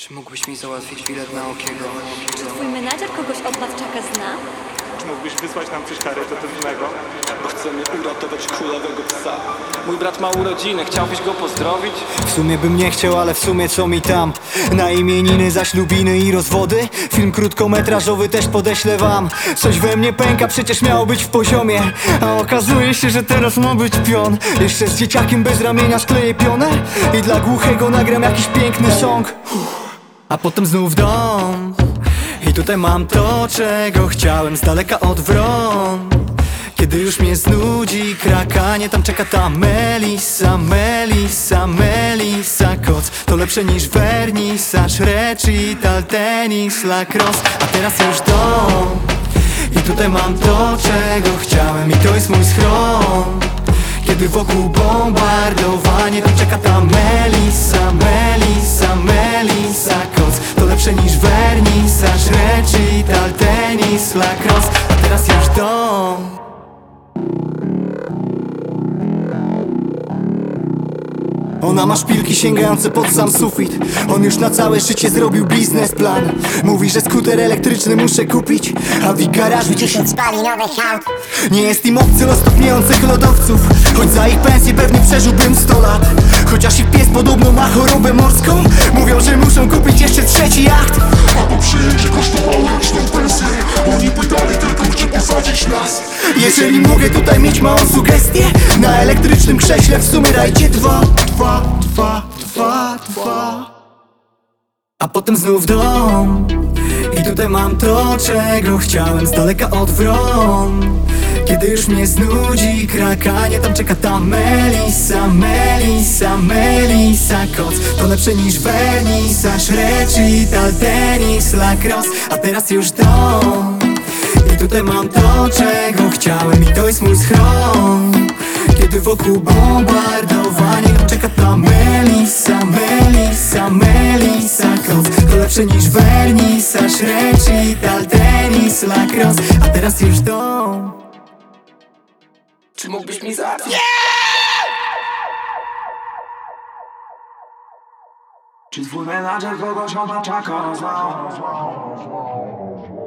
Czy mógłbyś mi załatwić bilet na Okiego? Czy twój menadżer kogoś od Matczaka zna? Czy mógłbyś wysłać nam coś charytatywnego? Bo chcemy uratować królowego psa. Mój brat ma urodziny, chciałbyś go pozdrowić? W sumie bym nie chciał, ale w sumie co mi tam. Na imieniny, zaślubiny i rozwody. Film krótkometrażowy też podeślę wam. Coś we mnie pęka, przecież miało być w poziomie, a okazuje się, że teraz ma być pion. Jeszcze z dzieciakiem bez ramienia skleję pionę i dla głuchego nagram jakiś piękny song. A potem znów dom. I tutaj mam to, czego chciałem, z daleka od wron. Kiedy już mnie znudzi krakanie, tam czeka ta Melissa, Melissa, Melissa Koc. To lepsze niż wernisaż, recital, tenis, lacrosse. A teraz już dom. I tutaj mam to, czego chciałem, i to jest mój schron. Kiedy wokół bombardowanie, tam czeka ta Melissa, Melissa, Melissa Koc. To lepsze niż wernisaż, recital, tenis, lacrosse. A teraz już dom. Ona ma szpilki sięgające pod sam sufit. On już na całe życie zrobił biznesplan. Mówi, że skuter elektryczny muszę kupić, a w garażu 10 spalinowych aut. nie jest im obcy los topniejących lodowców. Choć za ich pensję pewnie przeżyłbym 100 lat. Chociaż ich pies podobno ma chorobę morską. Mówią, że muszą kupić jeszcze trzeci jacht. A to przyjęcie kosztowało roczną pensję. Oni pytali tylko, czy posadzić nas. Jeżeli mogę tutaj mieć małą sugestię, na elektrycznym krześle w sumie dajcie dwa. A potem znów dom. I tutaj mam to, czego chciałem, z daleka od wron. Kiedy już mnie znudzi krakanie, tam czeka ta Melissa, Melissa, Melissa Koc. To lepsze niż wernisaż, recital, tenis, lacrosse. A teraz już dom. I tutaj mam to, czego chciałem, i to jest mój schron. Kiedy wokół bombardowanie, tam czeka ta Melissa, Melissa, Melissa Koc. To lepsze niż wernisaż, recital, tenis, lacrosse. A teraz już dom. Czy mógłbyś mi załatwić? Czy twój menadżer kogoś od Matczaka znał?